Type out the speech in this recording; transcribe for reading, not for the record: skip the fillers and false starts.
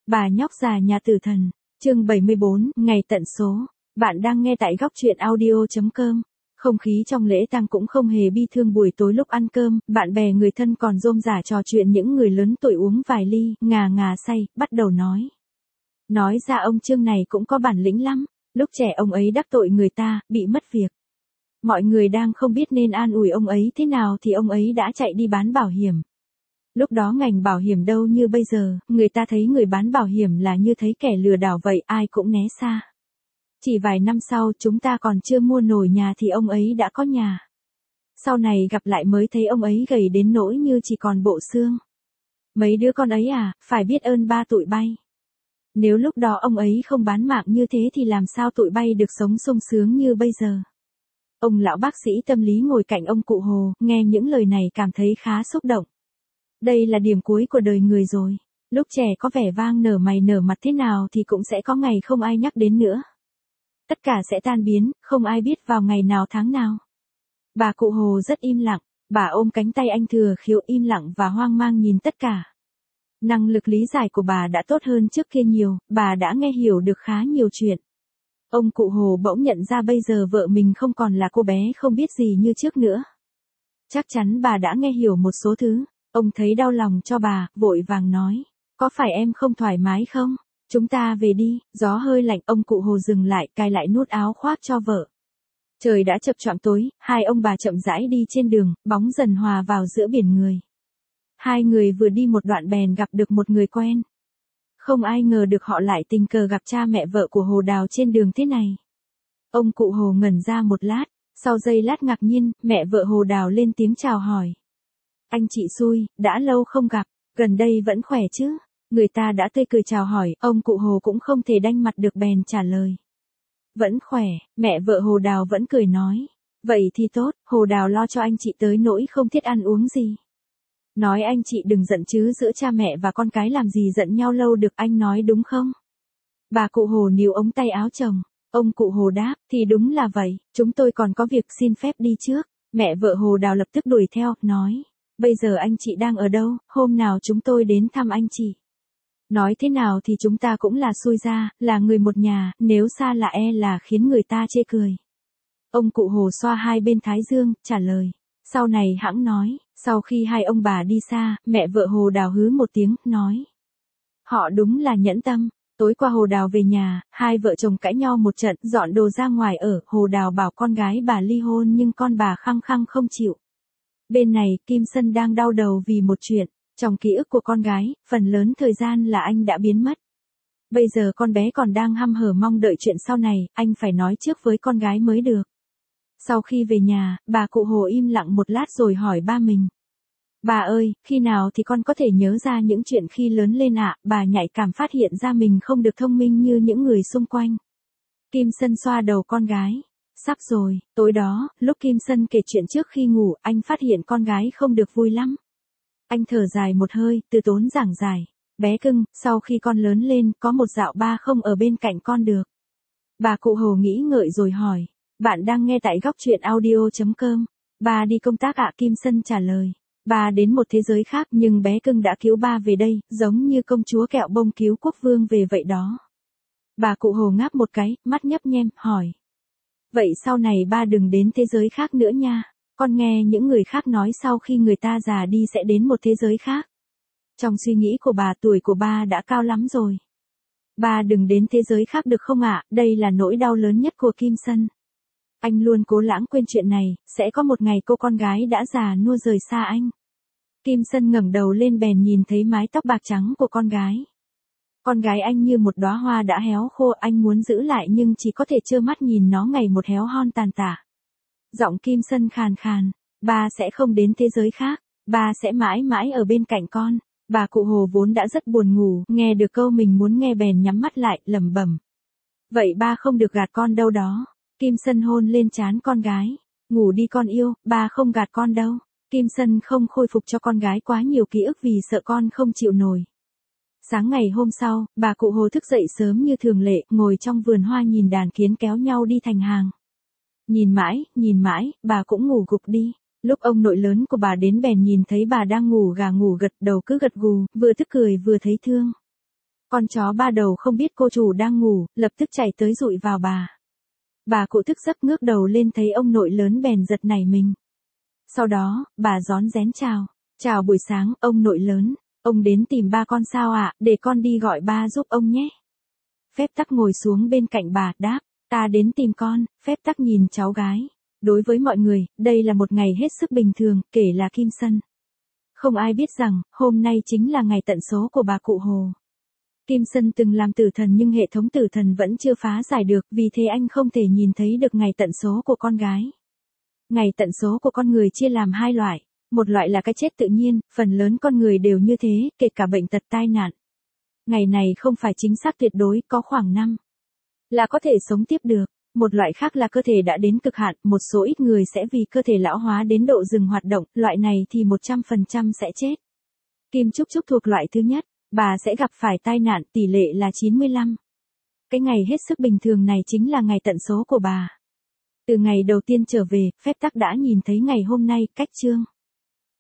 Bà nhóc già nhà tử thần, chương 74, ngày tận số. Bạn đang nghe tại góc truyện audio.com. Không khí trong lễ tang cũng không hề bi thương. Buổi tối lúc ăn cơm, bạn bè người thân còn rôm rả trò chuyện, những người lớn tuổi uống vài ly, ngà ngà say, bắt đầu nói. Nói ra ông Trương này cũng có bản lĩnh lắm, lúc trẻ ông ấy đắc tội người ta, bị mất việc. Mọi người đang không biết nên an ủi ông ấy thế nào thì ông ấy đã chạy đi bán bảo hiểm. Lúc đó ngành bảo hiểm đâu như bây giờ, người ta thấy người bán bảo hiểm là như thấy kẻ lừa đảo vậy, ai cũng né xa. Chỉ vài năm sau chúng ta còn chưa mua nổi nhà thì ông ấy đã có nhà. Sau này gặp lại mới thấy ông ấy gầy đến nỗi như chỉ còn bộ xương. Mấy đứa con ấy à, phải biết ơn ba tụi bay. Nếu lúc đó ông ấy không bán mạng như thế thì làm sao tụi bay được sống sung sướng như bây giờ. Ông lão bác sĩ tâm lý ngồi cạnh ông cụ Hồ, nghe những lời này cảm thấy khá xúc động. Đây là điểm cuối của đời người rồi. Lúc trẻ có vẻ vang nở mày nở mặt thế nào thì cũng sẽ có ngày không ai nhắc đến nữa. Tất cả sẽ tan biến, không ai biết vào ngày nào tháng nào. Bà cụ Hồ rất im lặng, bà ôm cánh tay anh Thừa Khiếu im lặng và hoang mang nhìn tất cả. Năng lực lý giải của bà đã tốt hơn trước kia nhiều, bà đã nghe hiểu được khá nhiều chuyện. Ông cụ Hồ bỗng nhận ra bây giờ vợ mình không còn là cô bé không biết gì như trước nữa. Chắc chắn bà đã nghe hiểu một số thứ. Ông thấy đau lòng cho bà, vội vàng nói. Có phải em không thoải mái không? Chúng ta về đi, gió hơi lạnh. Ông cụ Hồ dừng lại, cài lại nút áo khoác cho vợ. Trời đã chập choạng tối, hai ông bà chậm rãi đi trên đường, bóng dần hòa vào giữa biển người. Hai người vừa đi một đoạn bèn gặp được một người quen. Không ai ngờ được họ lại tình cờ gặp cha mẹ vợ của Hồ Đào trên đường thế này. Ông cụ Hồ ngẩn ra một lát, sau giây lát ngạc nhiên, mẹ vợ Hồ Đào lên tiếng chào hỏi. Anh chị xui, đã lâu không gặp, gần đây vẫn khỏe chứ? Người ta đã tươi cười chào hỏi, ông cụ Hồ cũng không thể đanh mặt được bèn trả lời. Vẫn khỏe, mẹ vợ Hồ Đào vẫn cười nói. Vậy thì tốt, Hồ Đào lo cho anh chị tới nỗi không thiết ăn uống gì. Nói anh chị đừng giận chứ, giữa cha mẹ và con cái làm gì giận nhau lâu được, anh nói đúng không? Bà cụ Hồ níu ống tay áo chồng. Ông cụ Hồ đáp, thì đúng là vậy, chúng tôi còn có việc xin phép đi trước. Mẹ vợ Hồ Đào lập tức đuổi theo, nói. Bây giờ anh chị đang ở đâu, hôm nào chúng tôi đến thăm anh chị. Nói thế nào thì chúng ta cũng là xui ra, là người một nhà, nếu xa lạ là khiến người ta chê cười. Ông cụ Hồ xoa hai bên thái dương, trả lời. Sau này hẵng nói, sau khi hai ông bà đi xa, mẹ vợ Hồ Đào hứ một tiếng, nói. Họ đúng là nhẫn tâm. Tối qua Hồ Đào về nhà, hai vợ chồng cãi nhau một trận, dọn đồ ra ngoài ở, Hồ Đào bảo con gái bà ly hôn nhưng con bà khăng khăng không chịu. Bên này, Kim Sân đang đau đầu vì một chuyện, trong ký ức của con gái, phần lớn thời gian là anh đã biến mất. Bây giờ con bé còn đang hăm hở mong đợi chuyện sau này, anh phải nói trước với con gái mới được. Sau khi về nhà, bà cụ Hồ im lặng một lát rồi hỏi ba mình. Bà ơi, khi nào thì con có thể nhớ ra những chuyện khi lớn lên ạ? Bà nhạy cảm phát hiện ra mình không được thông minh như những người xung quanh. Kim Sân xoa đầu con gái. Sắp rồi, tối đó, lúc Kim Sân kể chuyện trước khi ngủ, anh phát hiện con gái không được vui lắm. Anh thở dài một hơi, từ tốn giảng giải. Bé cưng, sau khi con lớn lên, có một dạo ba không ở bên cạnh con được. Bà cụ Hồ nghĩ ngợi rồi hỏi. Bạn đang nghe tại góc truyện audio.com. Ba đi công tác ạ? Kim Sân trả lời. Ba đến một thế giới khác nhưng bé cưng đã cứu ba về đây, giống như công chúa kẹo bông cứu quốc vương về vậy đó. Bà cụ Hồ ngáp một cái, mắt nhấp nhem, hỏi. Vậy sau này ba đừng đến thế giới khác nữa nha. Con nghe những người khác nói sau khi người ta già đi sẽ đến một thế giới khác. Trong suy nghĩ của bà, tuổi của ba đã cao lắm rồi. Ba đừng đến thế giới khác được không ạ? Đây là nỗi đau lớn nhất của Kim Sân. Anh luôn cố lãng quên chuyện này, sẽ có một ngày cô con gái đã già nua rời xa anh. Kim Sân ngẩng đầu lên bèn nhìn thấy mái tóc bạc trắng của con gái. Con gái anh như một đóa hoa đã héo khô, anh muốn giữ lại nhưng chỉ có thể trơ mắt nhìn nó ngày một héo hon tàn tả. Giọng Kim Sân khàn khàn, ba sẽ không đến thế giới khác, ba sẽ mãi mãi ở bên cạnh con. Bà cụ Hồ vốn đã rất buồn ngủ, nghe được câu mình muốn nghe bèn nhắm mắt lại, lẩm bẩm. Vậy ba không được gạt con đâu đó. Kim Sân hôn lên trán con gái. Ngủ đi con yêu, ba không gạt con đâu. Kim Sân không khôi phục cho con gái quá nhiều ký ức vì sợ con không chịu nổi. Sáng ngày hôm sau, bà cụ Hồ thức dậy sớm như thường lệ, ngồi trong vườn hoa nhìn đàn kiến kéo nhau đi thành hàng. Nhìn mãi, bà cũng ngủ gục đi. Lúc ông nội lớn của bà đến bèn nhìn thấy bà đang ngủ gà ngủ gật, đầu cứ gật gù, vừa tức cười vừa thấy thương. Con chó ba đầu không biết cô chủ đang ngủ, lập tức chạy tới dụi vào bà. Bà cụ thức giấc ngước đầu lên thấy ông nội lớn bèn giật nảy mình. Sau đó, bà rón rén chào. Chào buổi sáng, ông nội lớn. Ông đến tìm ba con sao ạ, để con đi gọi ba giúp ông nhé. Phép tắc ngồi xuống bên cạnh bà, đáp. Ta đến tìm con. Phép tắc nhìn cháu gái. Đối với mọi người, đây là một ngày hết sức bình thường, kể là Kim Sân. Không ai biết rằng, hôm nay chính là ngày tận số của bà cụ Hồ. Kim Sân từng làm tử thần nhưng hệ thống tử thần vẫn chưa phá giải được, vì thế anh không thể nhìn thấy được ngày tận số của con gái. Ngày tận số của con người chia làm hai loại. Một loại là cái chết tự nhiên, phần lớn con người đều như thế, kể cả bệnh tật tai nạn. Ngày này không phải chính xác tuyệt đối, có khoảng 5 là có thể sống tiếp được. Một loại khác là cơ thể đã đến cực hạn, một số ít người sẽ vì cơ thể lão hóa đến độ dừng hoạt động, loại này thì 100% sẽ chết. Kim Trúc Trúc thuộc loại thứ nhất, bà sẽ gặp phải tai nạn, tỷ lệ là 95. Cái ngày hết sức bình thường này chính là ngày tận số của bà. Từ ngày đầu tiên trở về, phép tắc đã nhìn thấy ngày hôm nay, cách chương.